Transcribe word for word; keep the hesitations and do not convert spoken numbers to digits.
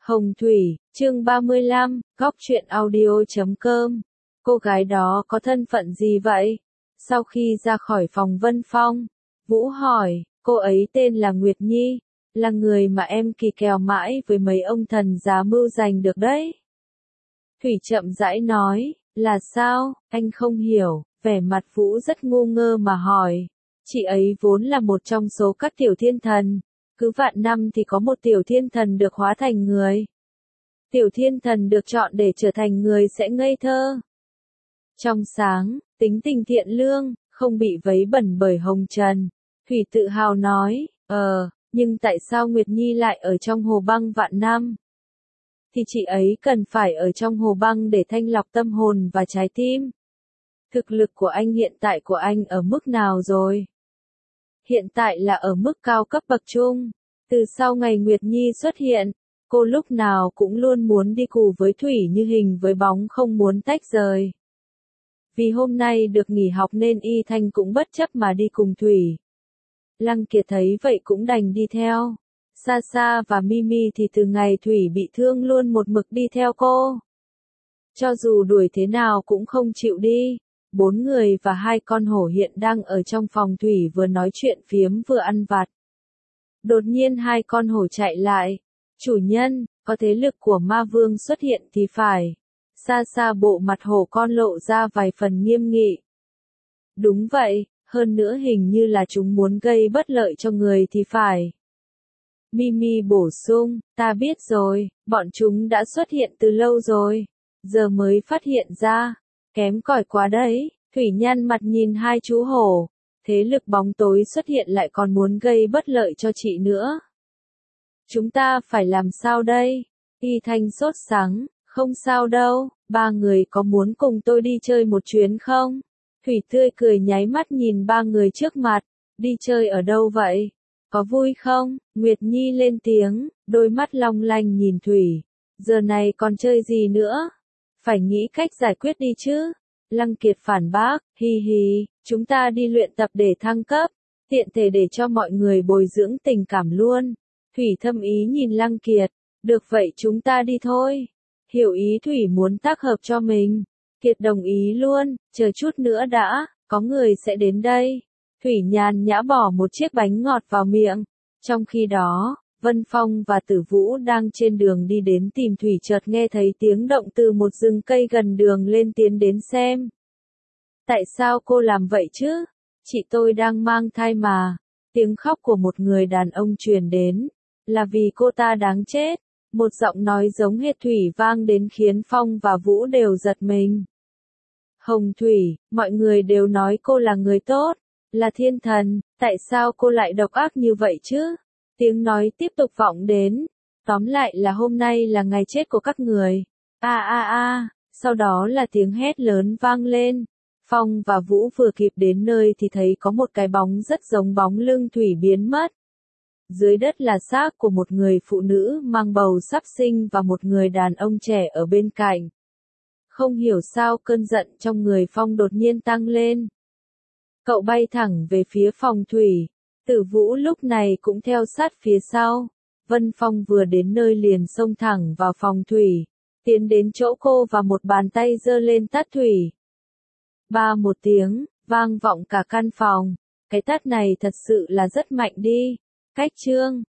Hồng Thủy, chương ba mươi lăm, góc truyện audio chấm com. Cô gái đó có thân phận gì vậy? Sau khi ra khỏi phòng Vân Phong, Vũ hỏi, cô ấy tên là Nguyệt Nhi, là người mà em kỳ kèo mãi với mấy ông thần giá mưu giành được đấy. Thủy chậm rãi nói, là sao, anh không hiểu, vẻ mặt Vũ rất ngu ngơ mà hỏi. Chị ấy vốn là một trong số các tiểu thiên thần. Cứ vạn năm thì có một tiểu thiên thần được hóa thành người. Tiểu thiên thần được chọn để trở thành người sẽ ngây thơ, trong sáng, tính tình thiện lương, không bị vấy bẩn bởi hồng trần. Thủy tự hào nói, ờ, nhưng tại sao Nguyệt Nhi lại ở trong hồ băng vạn năm? Thì chị ấy cần phải ở trong hồ băng để thanh lọc tâm hồn và trái tim. Thực lực của anh hiện tại của anh ở mức nào rồi? Hiện tại là ở mức cao cấp bậc trung. Từ sau ngày Nguyệt Nhi xuất hiện, cô lúc nào cũng luôn muốn đi cùng với Thủy như hình với bóng, không muốn tách rời. Vì hôm nay được nghỉ học nên Y Thanh cũng bất chấp mà đi cùng Thủy. Lăng Kiệt thấy vậy cũng đành đi theo. Sa Sa và Mimi thì từ ngày Thủy bị thương luôn một mực đi theo cô. Cho dù đuổi thế nào cũng không chịu đi. Bốn người và hai con hổ hiện đang ở trong phòng Thủy vừa nói chuyện phiếm vừa ăn vặt. Đột nhiên hai con hổ chạy lại. Chủ nhân, có thế lực của ma vương xuất hiện thì phải. Sa Sa bộ mặt hổ con lộ ra vài phần nghiêm nghị. Đúng vậy, hơn nữa hình như là chúng muốn gây bất lợi cho người thì phải. Mimi bổ sung, ta biết rồi, bọn chúng đã xuất hiện từ lâu rồi. Giờ mới phát hiện ra. Kém cỏi quá đấy. Thủy nhăn mặt nhìn hai chú hổ. Thế lực bóng tối xuất hiện lại còn muốn gây bất lợi cho chị nữa. Chúng ta phải làm sao đây? Y Thanh sốt sắng, không sao đâu, ba người có muốn cùng tôi đi chơi một chuyến không? Thủy tươi cười nháy mắt nhìn ba người trước mặt, đi chơi ở đâu vậy? Có vui không? Nguyệt Nhi lên tiếng, đôi mắt long lanh nhìn Thủy. Giờ này còn chơi gì nữa? Phải nghĩ cách giải quyết đi chứ. Lăng Kiệt phản bác, hi hi, chúng ta đi luyện tập để thăng cấp, tiện thể để cho mọi người bồi dưỡng tình cảm luôn. Thủy thâm ý nhìn Lăng Kiệt, được vậy chúng ta đi thôi. Hiểu ý Thủy muốn tác hợp cho mình. Kiệt đồng ý luôn, chờ chút nữa đã, có người sẽ đến đây. Thủy nhàn nhã bỏ một chiếc bánh ngọt vào miệng. Trong khi đó, Vân Phong và Tử Vũ đang trên đường đi đến tìm Thủy chợt nghe thấy tiếng động từ một rừng cây gần đường lên tiến đến xem. Tại sao cô làm vậy chứ? Chị tôi đang mang thai mà. Tiếng khóc của một người đàn ông truyền đến. Là vì cô ta đáng chết. Một giọng nói giống hệt Thủy vang đến khiến Phong và Vũ đều giật mình. Hồng Thủy, mọi người đều nói cô là người tốt, là thiên thần, tại sao cô lại độc ác như vậy chứ? Tiếng nói tiếp tục vọng đến. Tóm lại là hôm nay là ngày chết của các người. A a a, sau đó là tiếng hét lớn vang lên. Phong và Vũ vừa kịp đến nơi thì thấy có một cái bóng rất giống bóng lưng Thủy biến mất. Dưới đất là xác của một người phụ nữ mang bầu sắp sinh và một người đàn ông trẻ ở bên cạnh. Không hiểu sao cơn giận trong người Phong đột nhiên tăng lên. Cậu bay thẳng về phía phòng Thủy. Tử Vũ lúc này cũng theo sát phía sau. Vân Phong vừa đến nơi liền xông thẳng vào phòng Thủy. Tiến đến chỗ cô và một bàn tay giơ lên tát Thủy. Ba một tiếng, vang vọng cả căn phòng. Cái tát này thật sự là rất mạnh đi. Cách chương.